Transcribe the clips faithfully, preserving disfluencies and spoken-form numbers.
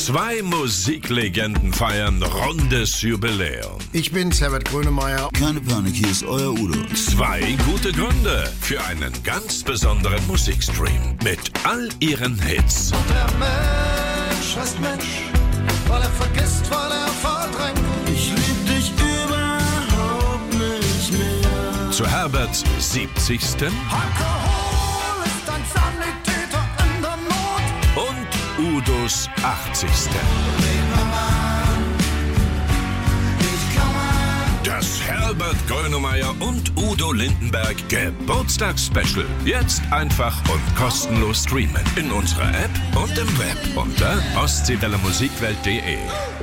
Zwei Musiklegenden feiern rundes Jubiläum. Ich bin's, Herbert Grönemeyer. Keine Panik, hier ist euer Udo. Zwei gute Gründe für einen ganz besonderen Musikstream mit all ihren Hits. Und der Mensch heißt Mensch, weil er vergisst, weil er verdrängt. Ich lieb dich überhaupt nicht mehr. Zu Herberts siebzigsten Alkohol ist ein Sanitäter in der Not. und Udos achtzigsten Das Herbert Grönemeyer und Udo Lindenberg Geburtstagsspecial. Jetzt einfach und kostenlos streamen in unserer App und im Web unter ostseewelle musikwelt punkt de.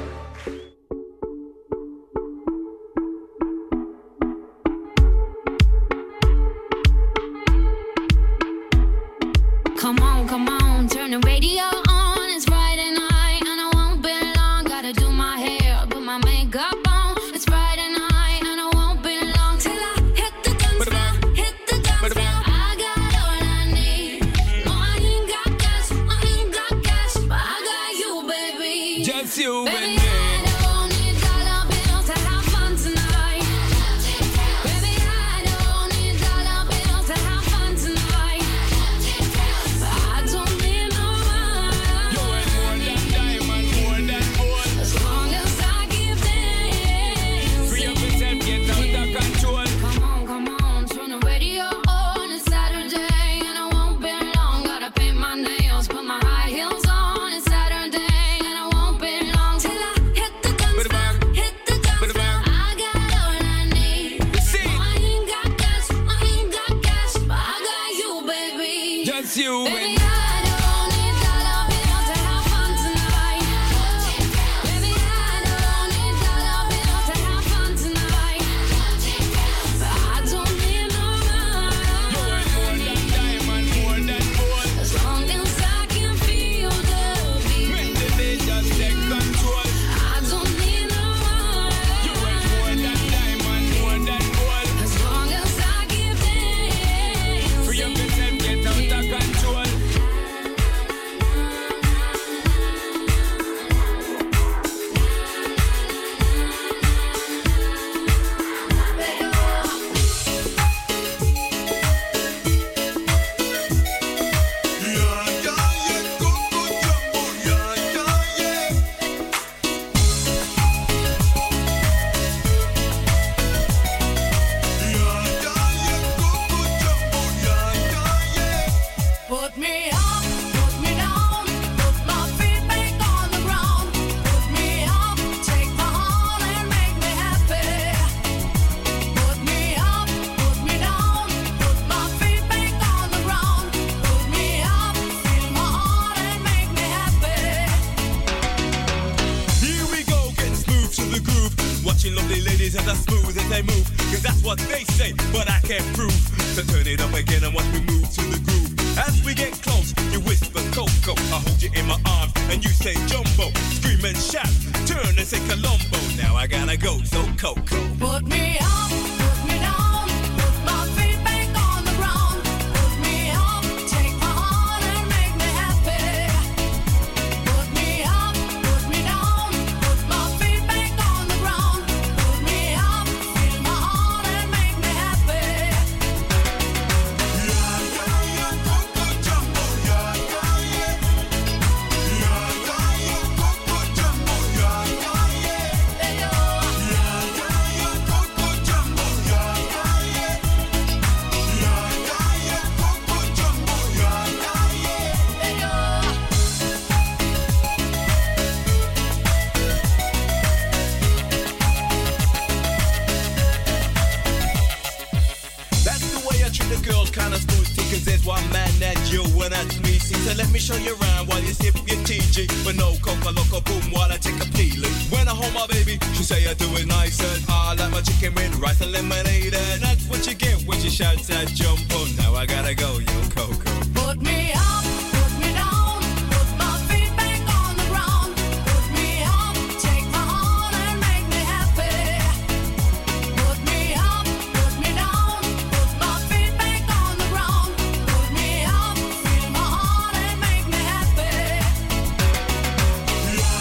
Come on, come on, turn the radio on. It's Friday night and I won't be long. Gotta do my hair, put my makeup on. It's Friday night and I won't be long till I hit the dance floor, hit the dance floor. I got all I need. No, I ain't got cash, I ain't got cash, but I got you, baby. Just you Baby, and me. I don't need dollar bills to have fun tonight. Baby, I don't need dollar bills to have fun tonight. But I don't need no money. You ain't more than diamond, more than gold. As long as I give them. Free up yourself, get out of control. Come on, come on, turn the radio on. It's Saturday and I won't be long. Gotta paint my nails, put my high heels on. It's Saturday and I won't be long till I hit the dance floor, hit the dance floor. I got all I need. See? No, I ain't got cash, I ain't got cash, but I got you, baby. Just you and Baby, me. I don't need dollar bills to have fun tonight. Baby, I don't need dollar bills to have fun tonight. But I don't need no You ain't more money. than diamond, more than gold. As long as I can feel the beat. Make the day just take control. I don't need no You ain't more money. than diamond, more than gold. As long as I give them. Free up yourself, get out of control. Put me up, put me down, put my feet back on the ground. Put me up, take my heart and make me happy. Put me up, put me down, put my feet back on the ground. Put me up, feel my heart and make me happy. Here we go, getting smooth to the groove. Watching lovely ladies as I smooth as they move. Cause that's what they say, but I can't prove. So turn it up again and watch me move to the groove. As we get close, you whisper Coco. I hold you in my arms and you say Jumbo. Scream and shout, turn and say Colombo. Now I gotta go, so Coco. Put me up, put me down, put my feet back on the ground. Put me up, take my heart and make me happy. Put me up, put me down, put my feet back on the ground. Put me up, feel my heart and make me happy. That's the way I treat the girls, kinda smooth. Cause there's one man that you and that's me. See, so let me show you around while you sip your T G. But no coca loco boom while I take a peeling. When I hold my baby, she say I do it nice and I like my chicken with rice and lemonade. And that's what you get when she shouts that jump on. Now I gotta go, yo Coco. Put me up, put me down, put my feet back on the ground. Put me up, take my heart and make me happy. Put me up, put me down, put my feet back on the ground. Put me up, feel my heart and make me happy.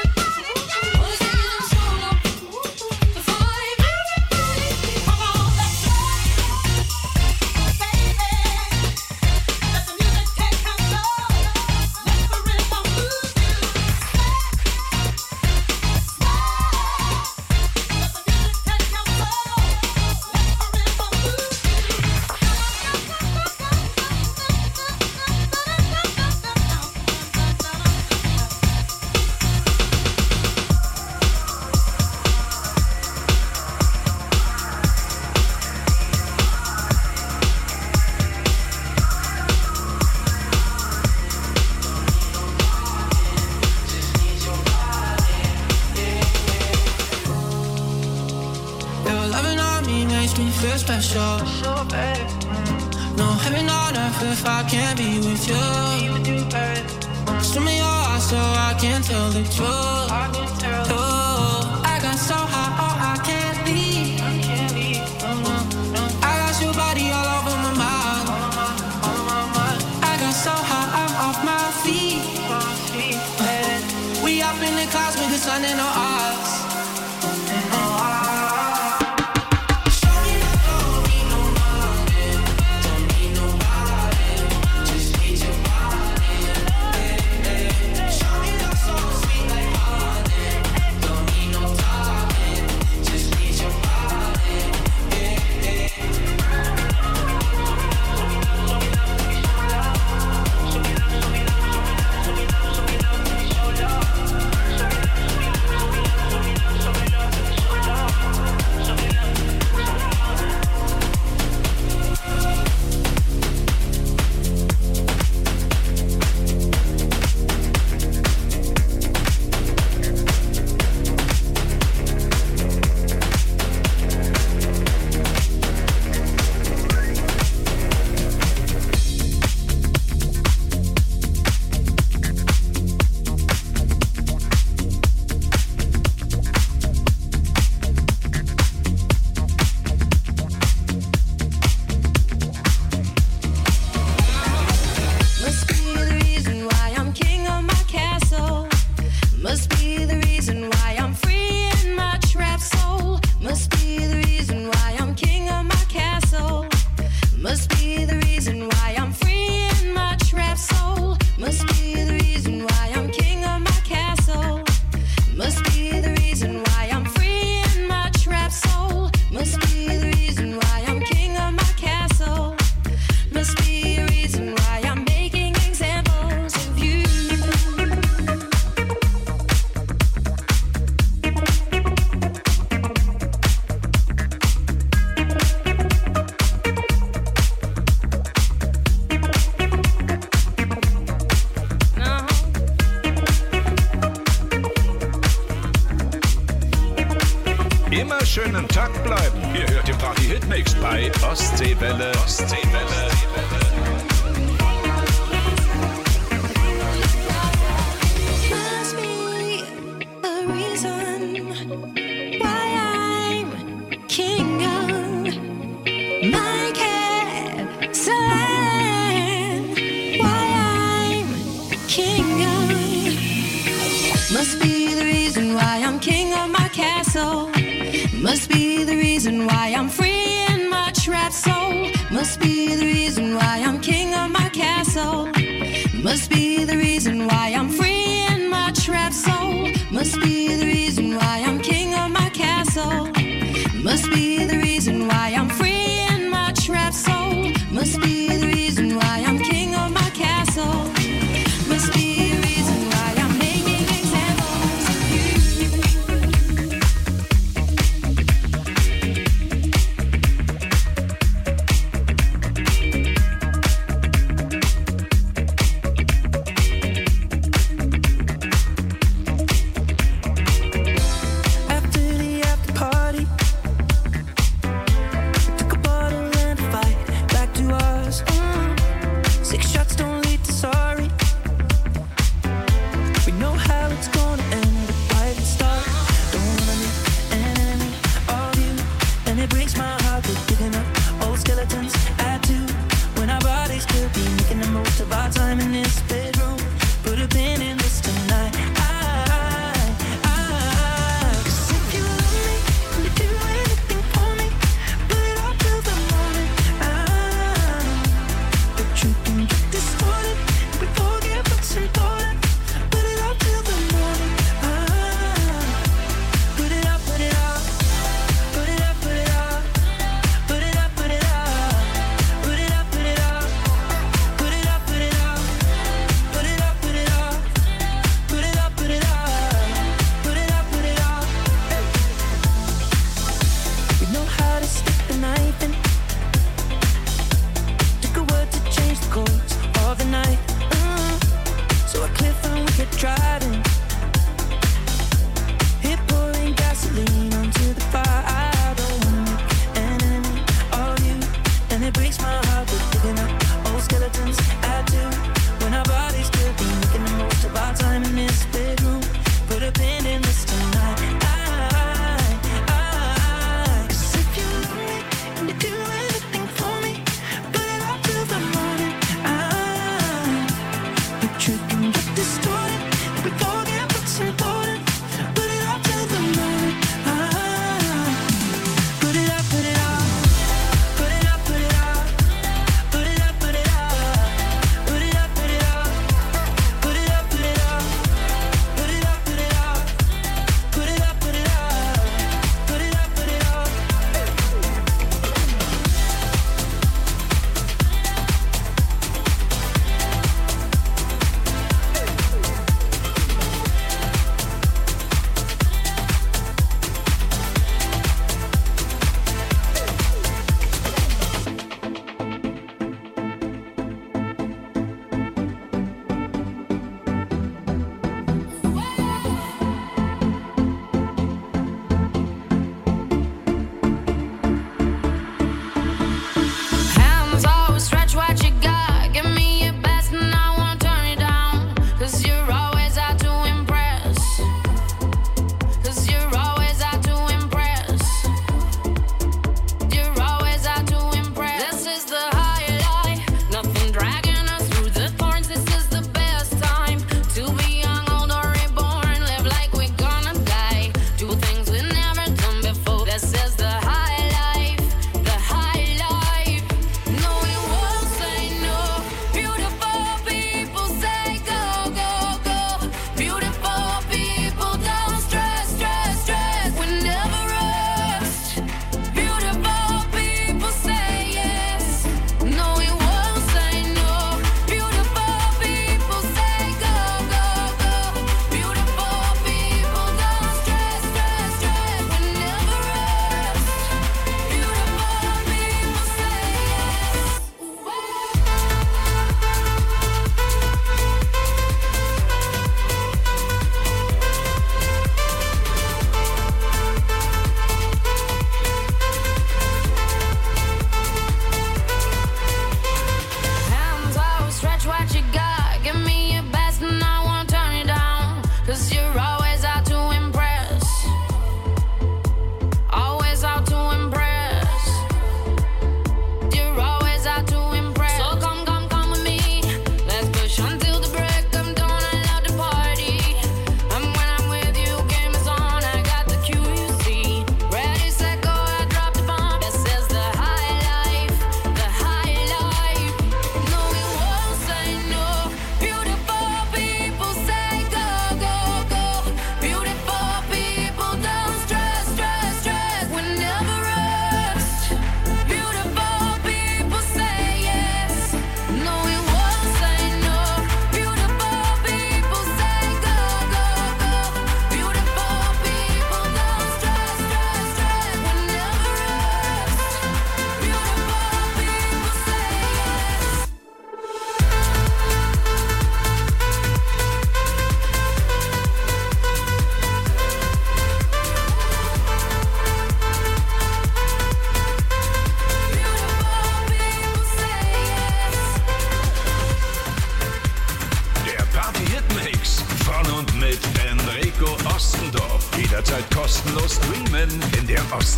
feel special. No heaven on earth if I can't be with you. close to me, oh, so I can't tell the truth. Oh, I got so high, oh, I can't leave. I got your body all over my mind. I got so high, I'm off my feet. We up in the clouds with the sun in our eyes. Immer schön im Takt bleiben. Ihr hört den Party-Hitmix bei Ostseewelle. Ostseewelle. Must be a reason why I'm king of my castle. Why I'm king of. Must be the reason why I'm king of my castle. Must be the reason why I'm free in my trap soul. Must be the reason why I'm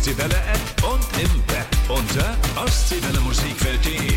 Ostseewelle-App und im Web unter ostseewelle musikfeld punkt de.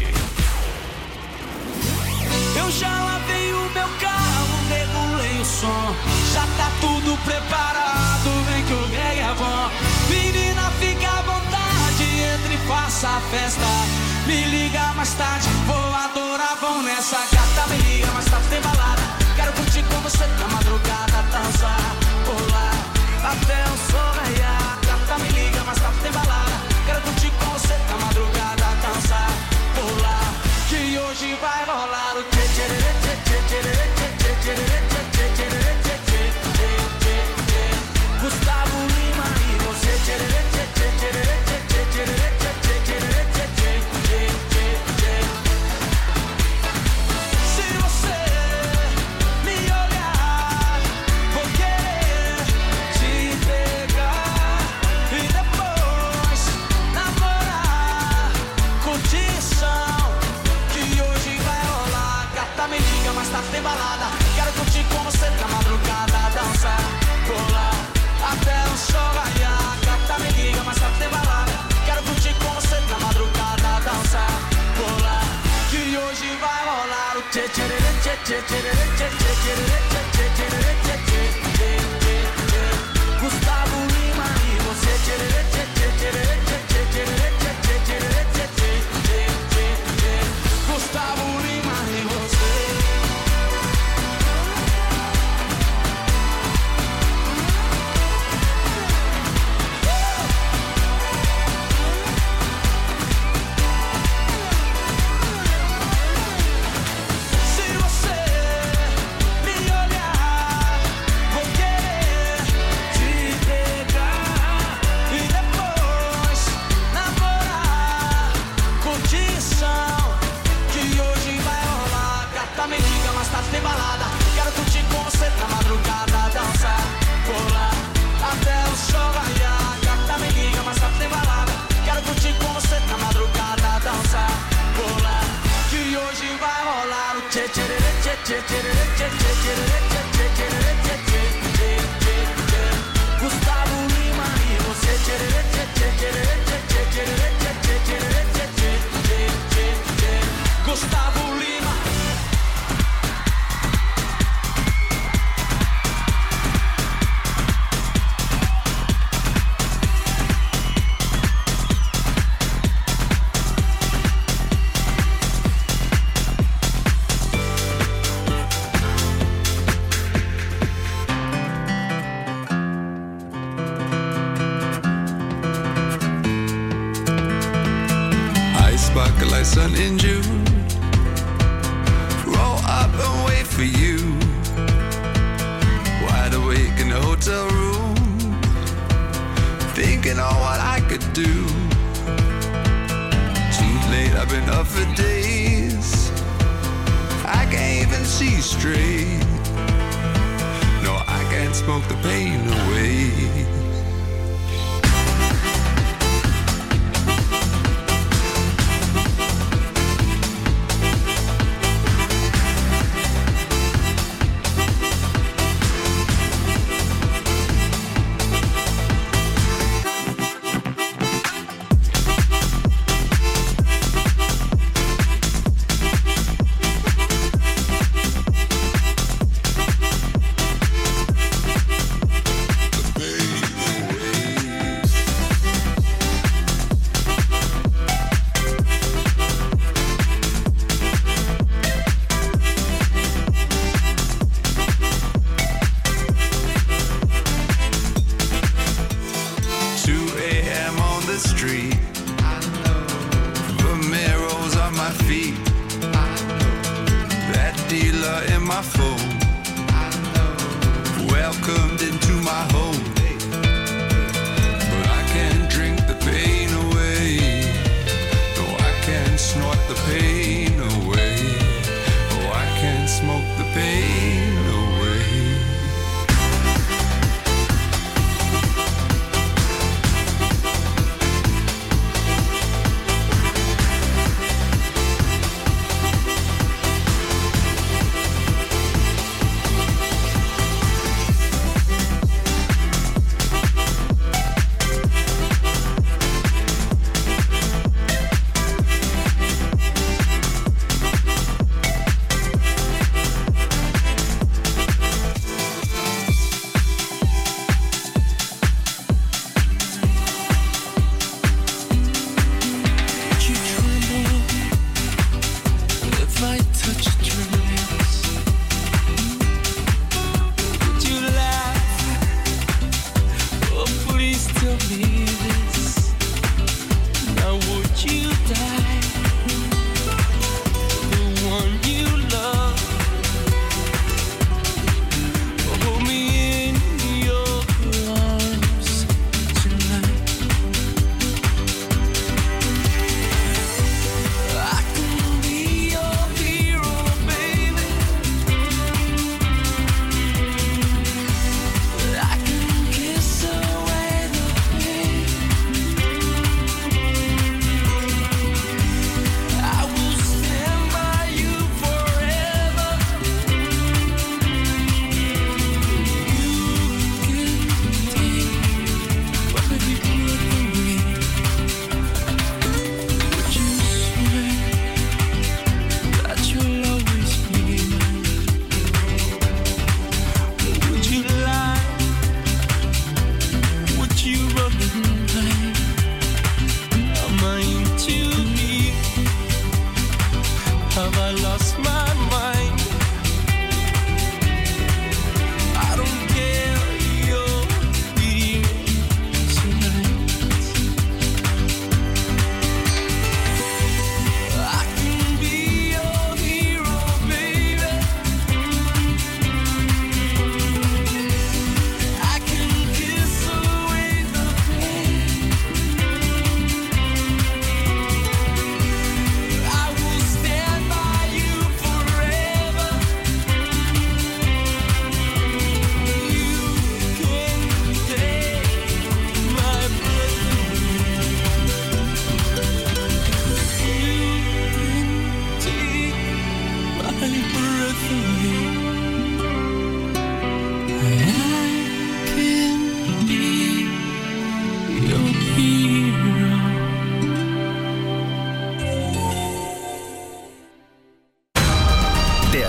Eu já lavei o meu carro, regulei o som. Já tá tudo preparado, vem que o reggae é bom. Menina, fica à vontade, entre e faça a festa. Me liga mais tarde, vou adorar, vão nessa. Gata, me liga mais tarde, tem balada. Quero curtir com você na madrugada, dançar, pular, até o sol raiar. Gata, me liga mais tarde, tem balada. Quero curtir com você na madrugada, dançar, pular, que hoje vai rolar o tchê tchê tchê tchê tchê tchê tchê tchê tchê tchê tchê. Gustavo Lima e você tchê tchê tchê tchê tchê tchê tchê tchê tchê tchê. Se você me olhar, vou querer te pegar e depois namorar, curtição, que hoje vai rolar. Gata, me liga, mas tá tem balada. Quero curtir com você na madrugada, dançar, pular, até o sol raiar. Gata, me liga, mas tá tem balada. Quero curtir com você na madrugada, dançar, pular, que hoje vai rolar o tchê tchê tchê tchê tchê tchê tchê tchê tchê tchê. Gustavo Lima e você tchê tchê tchê tchê tchê tchê tchê tchê. Gustavo Lima e você. Se você me olhar, vou querer te pegar e depois namorar, curtição, que hoje vai rolar. Gata, me liga, mas tá tem balada. Quero curtir com você na madrugada, dançar, pular, até o sol raiar. Gata, me liga, mas tá tem balada. Quero curtir com você na madrugada, dançar, pular, que hoje vai rolar o tchê tchê tchê tchê tchê tchê tchê tchê tchê tchê. Gustavo Lima e você tchê tchê tchê tchê tchê tchê tchê tchê. Gustavo Lima. Ice bucket like sun in June. Roll up and wait for you. Wide awake in the hotel room, thinking on what I could do. Too late, I've been up for days. I can't even see straight. No, I can't smoke the pain away.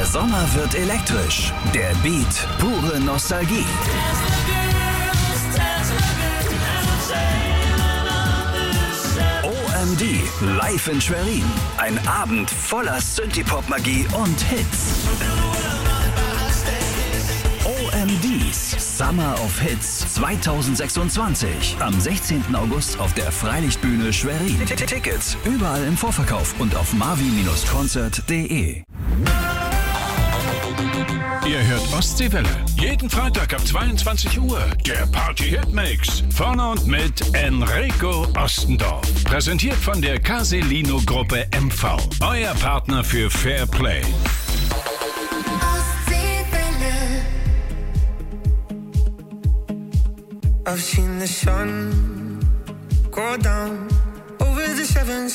Sommer wird elektrisch. Der Beat, pure Nostalgie. O M D, live in Schwerin. Ein Abend voller Synthie-Pop-Magie und Hits. O M Ds Summer of Hits zwanzig sechsundzwanzig. Am sechzehnten August auf der Freilichtbühne Schwerin. Tickets überall im Vorverkauf und auf marvi Bindestrich konzert punkt de. Ihr hört Ostseewelle. Jeden Freitag ab zweiundzwanzig Uhr. Der Party-Hit-Mix. Vorne und mit Enrico Ostendorf. Präsentiert von der Caselino-Gruppe M V. Euer Partner für Fair Play. I've seen the sun go down over the seven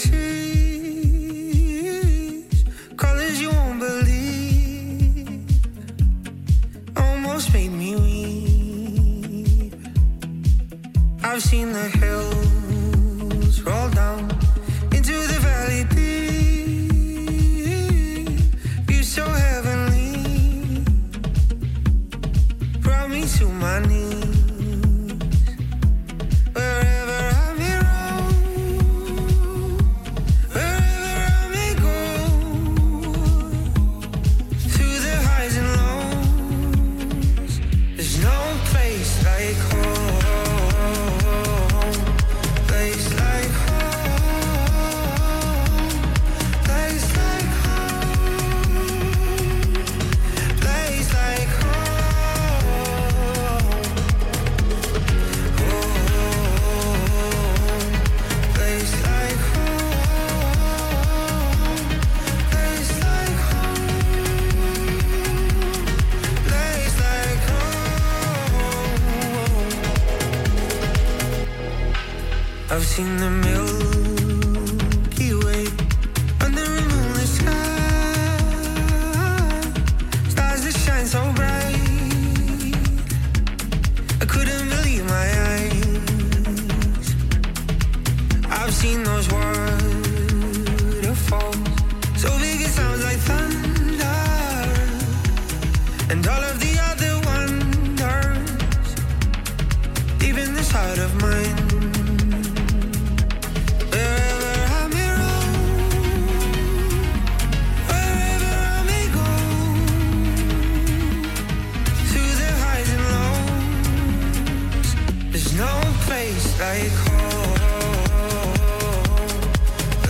seas. Colors you won't believe almost made me weep. I've seen the hills roll down into the valley deep. View so heavenly brought me to my knees. I've seen the Milky Way under a moonless sky, stars that shine so bright, I couldn't believe my eyes. I've seen those waterfalls, so big it sounds like thunder, and all of the other wonders, deep in this heart of mine. Like home,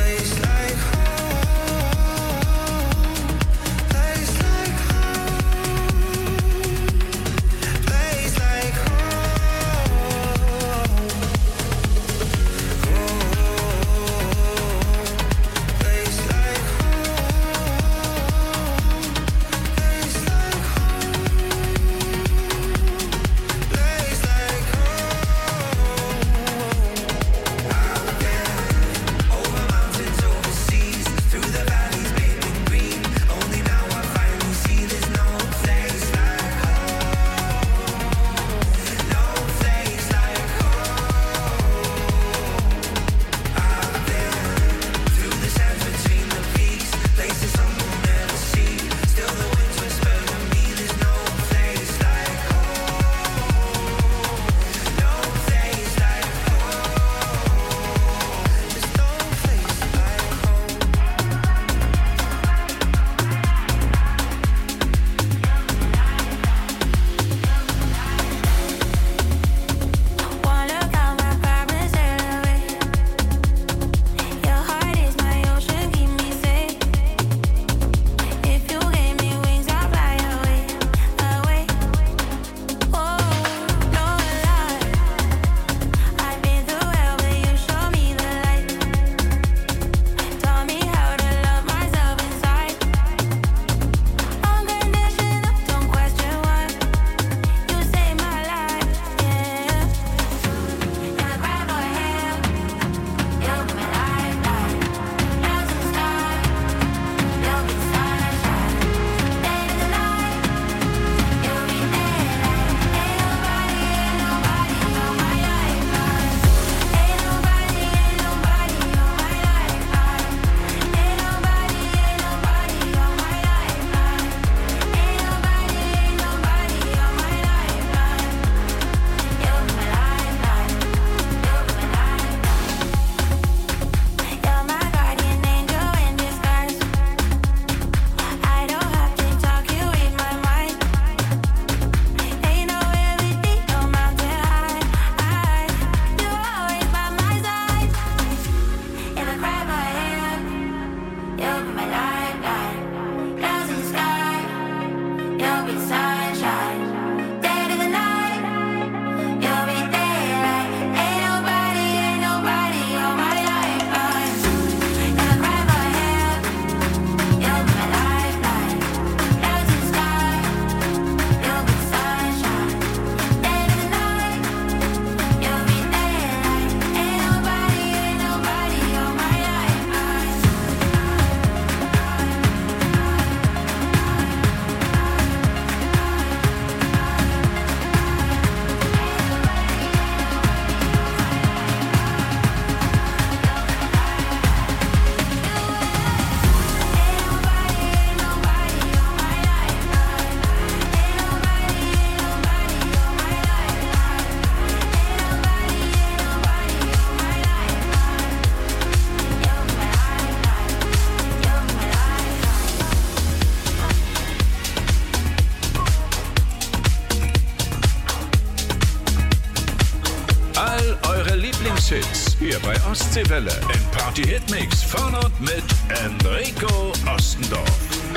Hits hier bei Ostseewelle im Party-Hit-Mix von und mit Enrico Ostendorf.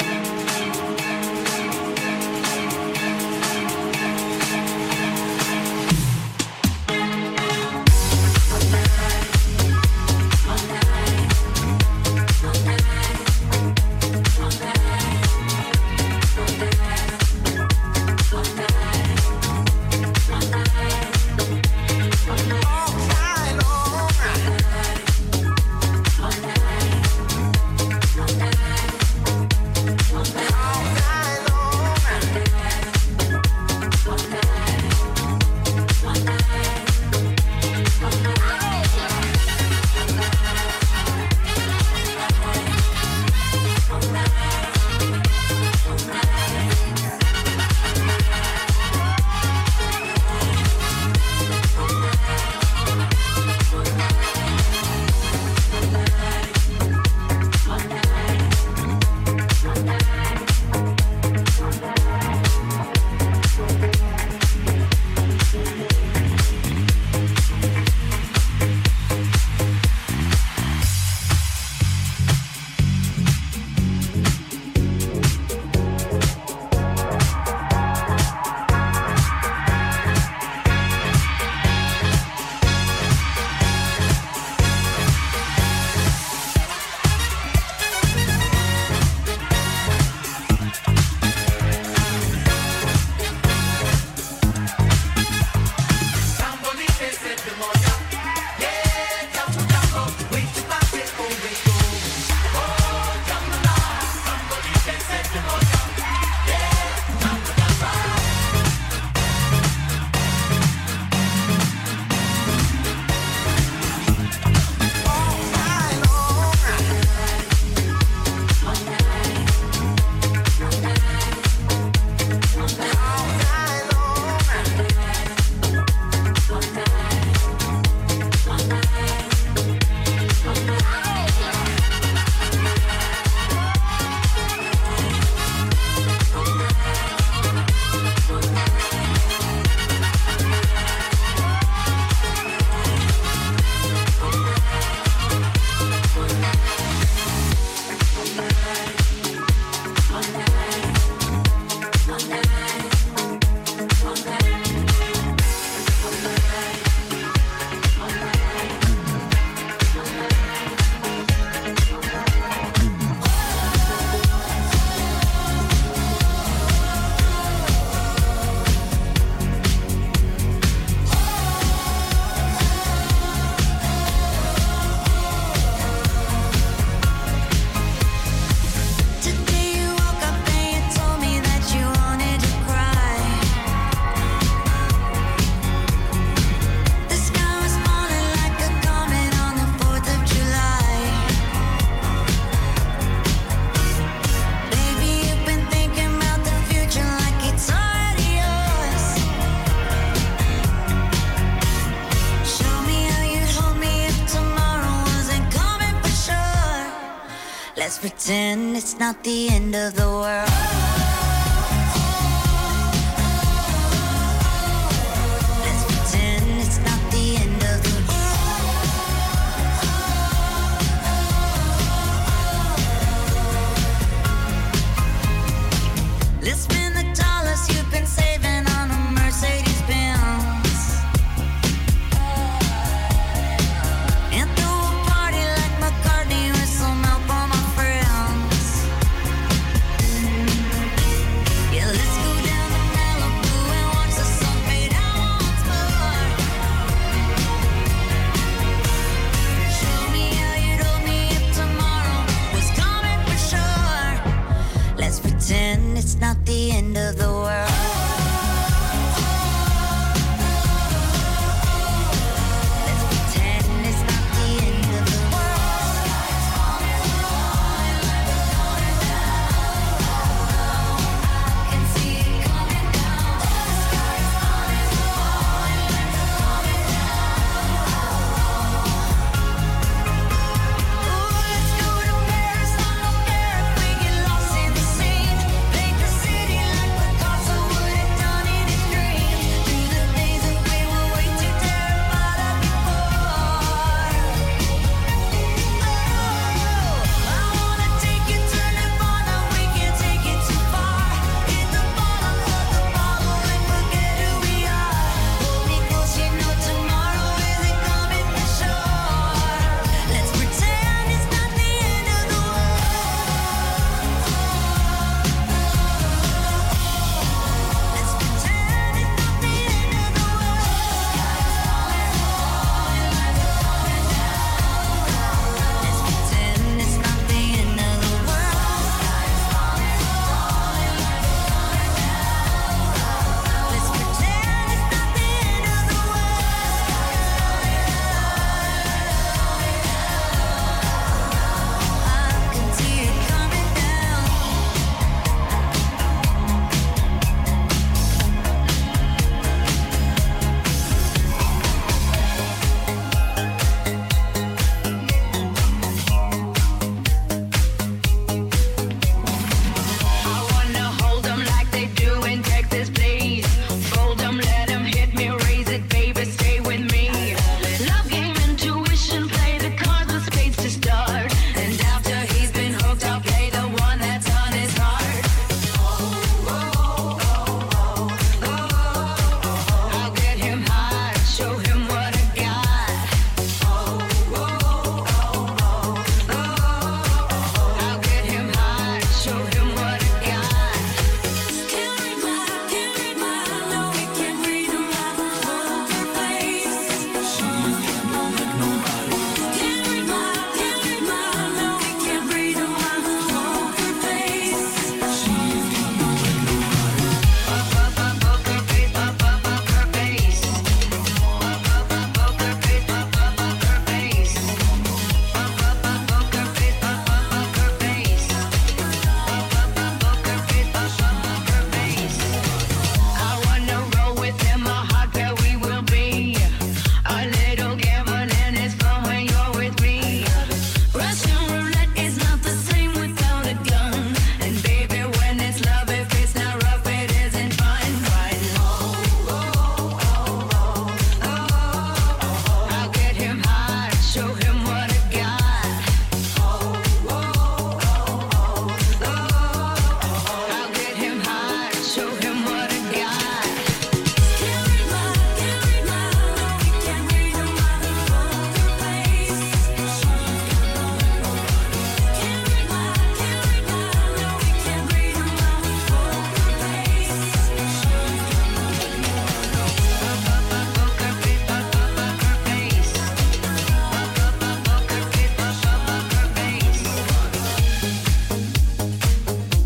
Let's pretend it's not the end of the world. Let's pretend it's not the end of the world. Let's spend the dollars you've been saving on a Mercedes Benz and throw a party like McCartney with some help on my friends.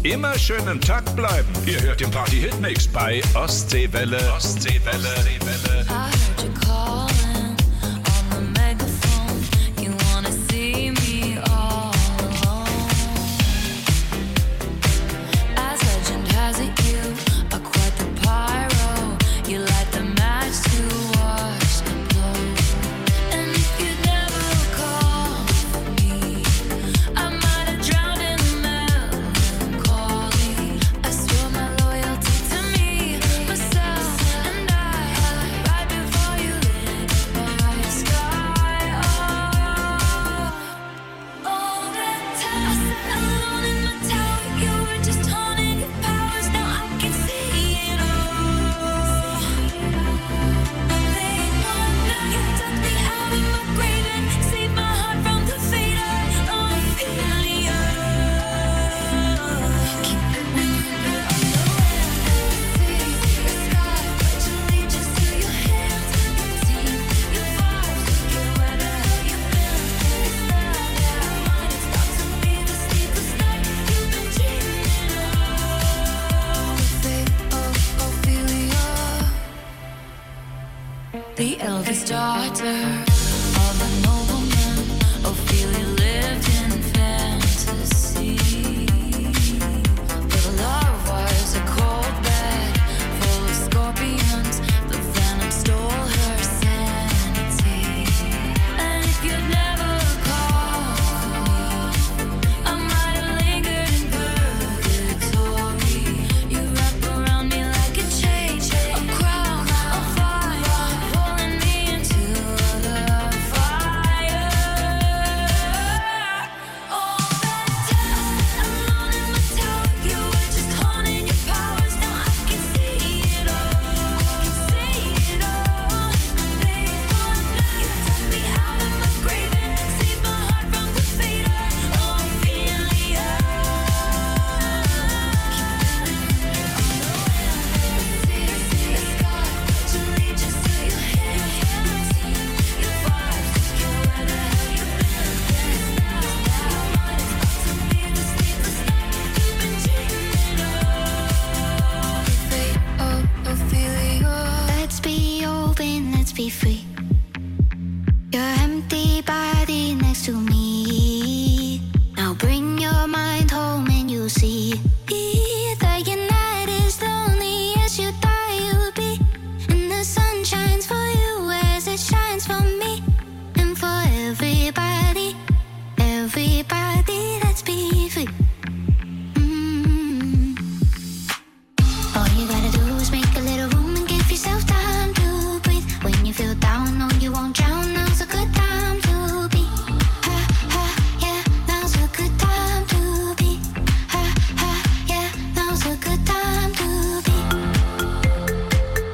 Immer schön im Takt bleiben. Ihr hört den Party-Hitmix bei Ostseewelle. Ostseewelle. Ostseewelle. I heard you calling on the megaphone. You wanna see me all alone. As legend has it, you are quite the pyro. You light the match to watch it blow. And if you never call for me, I might have drowned in the melancholy. I swore my loyalty to me, myself, and I. Right before you lit my sky. Oh, all that time I sat alone in my tower. You were just honing your powers. Now I can see it all. They know now you took me out of my grave and saved my heart from the fate. Oh, I'm feeling you. Keep it moving on the way. The sky, but you lead just to your hands and your teeth. Your vibes, look at where the hell you've been. It's not that mine, it's about to be the sleepless night you've been dreaming of. Fate of Ophelia, the eldest daughter of a nobleman. Ophelia lived in fantasy. Her love was a cold bed full of scorpions. The venom stole her sanity. And if you'd never called me, I might have lingered in purgatory. You wrap around me like a chain, a crown, a fire, pulling me into the fire. All that time alone in my tower, you were just honing your powers. Now I can see it all, can see it all. They want now you took me out of my grave and saved my heart from the fate. Oh, I'm feeling you. The sky, but you lead just to your hands and your teeth. Your vibes, look at where the hell you've been. It's now that mine, it's about to be the sleepless night you've been dreaming of. Fate of Ophelia. Let's be open, let's be free. Your empty body next to me. Now bring your mind home and you'll see that your night is lonely as you thought you'd be. And the sun shines for you as it shines for me. And for everybody, everybody, let's be free. Mm. All you gotta do is make a little room and give yourself time to breathe. When you feel down, no, you won't drown. Now's a good time to be. Ha ha, yeah. Now's a good time to be. Ha ha, yeah. Now's a good time to be.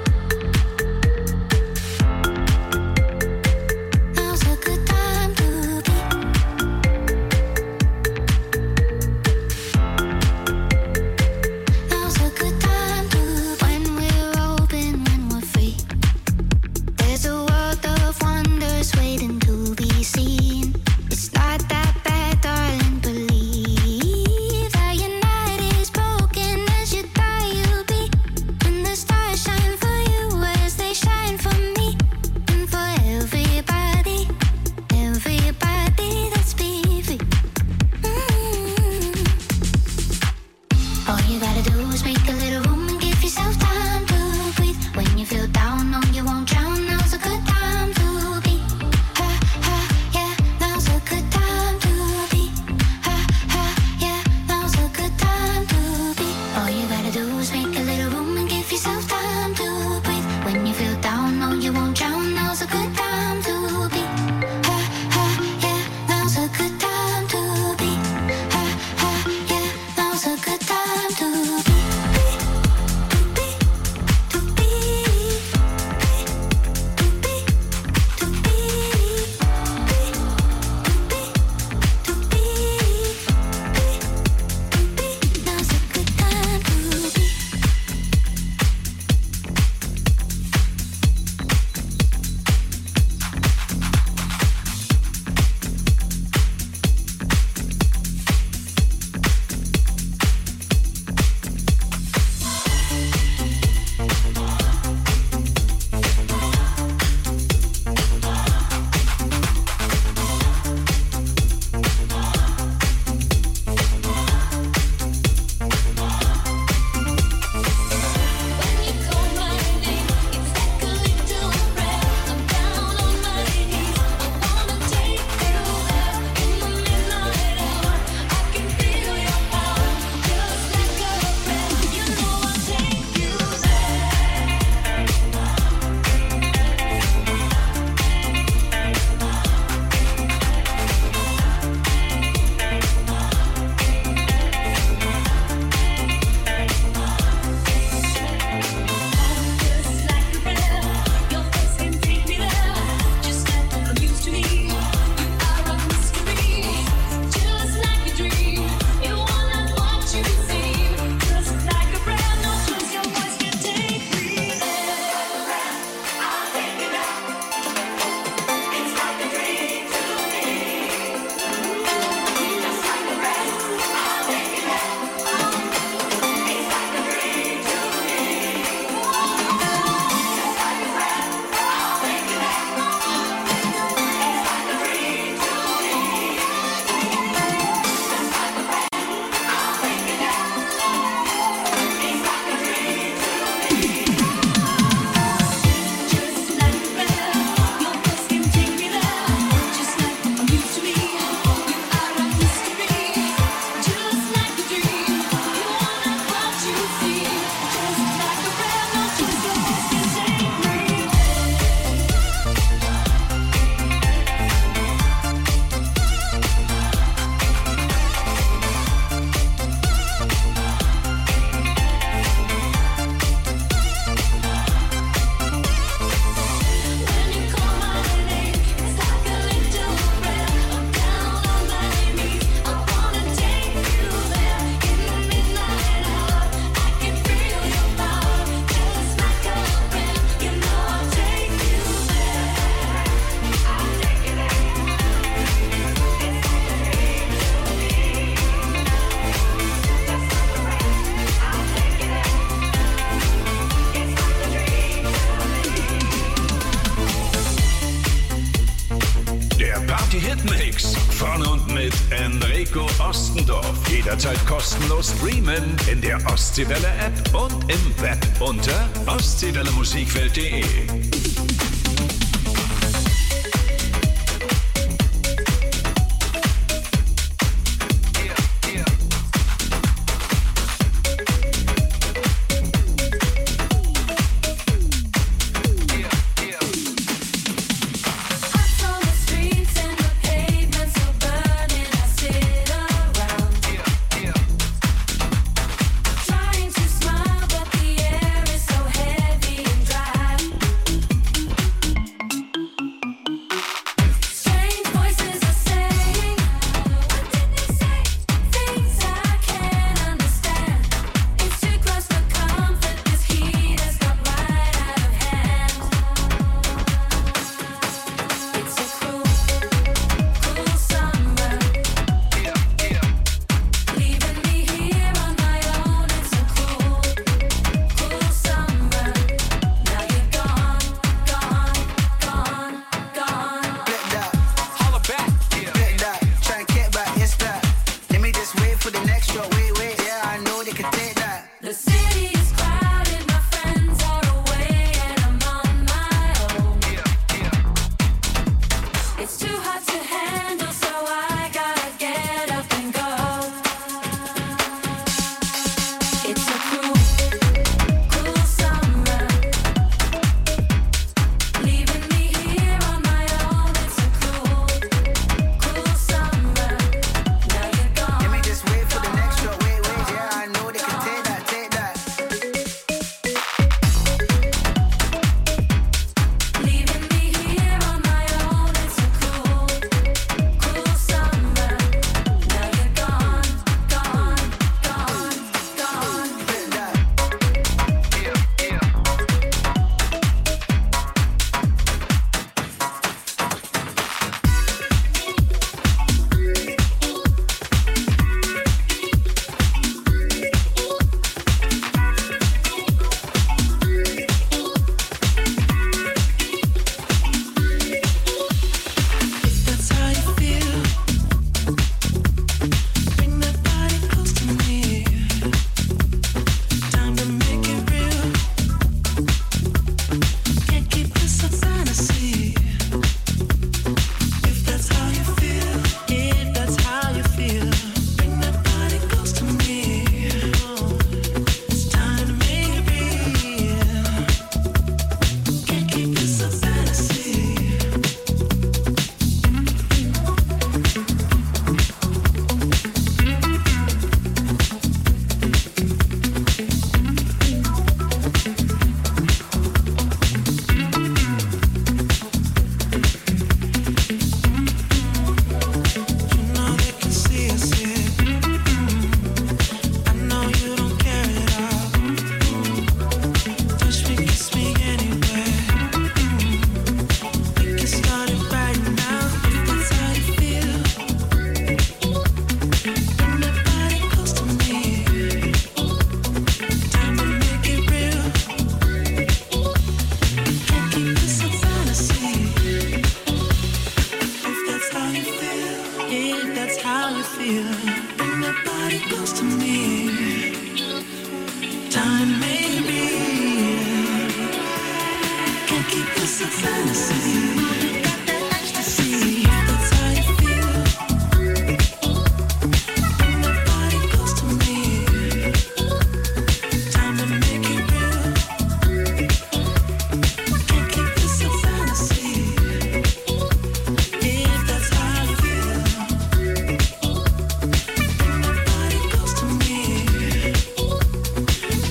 Now's a good time to Von und mit Enrico Ostendorf. Jederzeit kostenlos streamen in der Ostseewelle App und im Web unter ostseewelle musikwelt punkt de.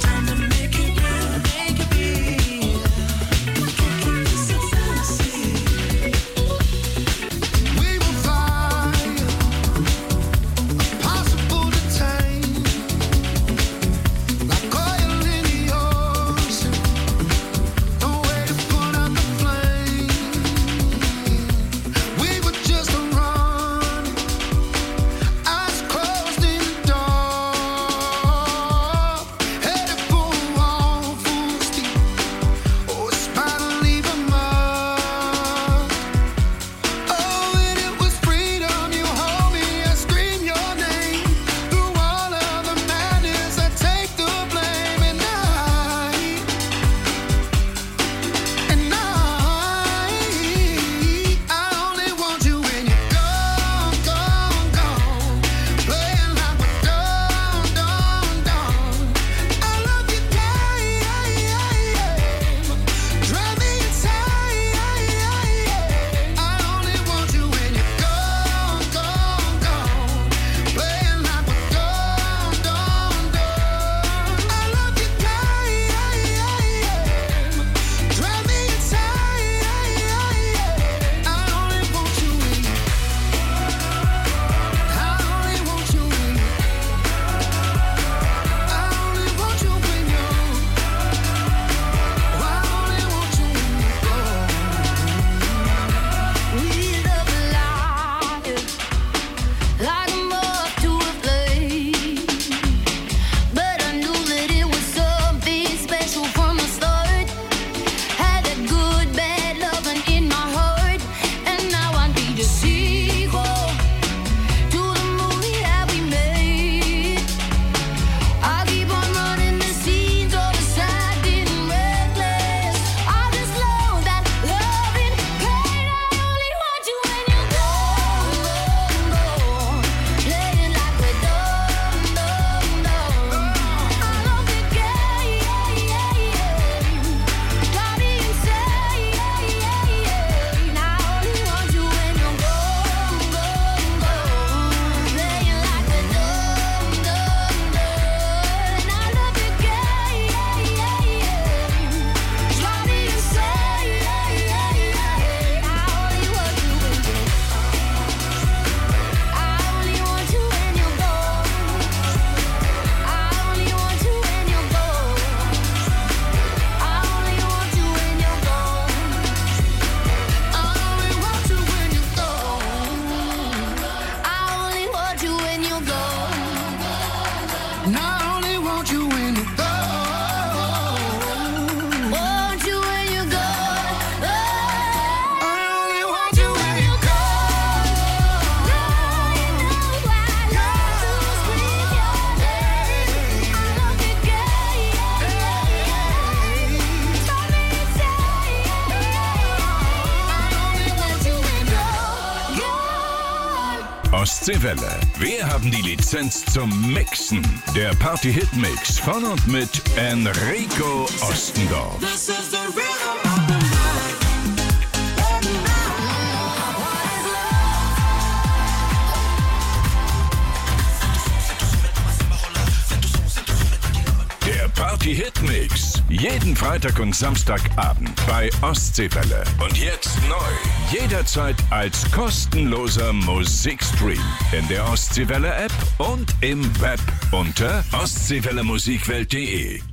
See Ostseewelle. Wir haben die Lizenz zum Mixen. Der Party-Hit-Mix von und mit Enrico Ostendorf. This is the rhythm of the night. Der Party-Hit-Mix. Jeden Freitag und Samstagabend bei Ostseewelle. Und jetzt neu. Jederzeit als kostenloser Musikstream. In der Ostseewelle-App und im Web unter ostseewellemusikwelt punkt de.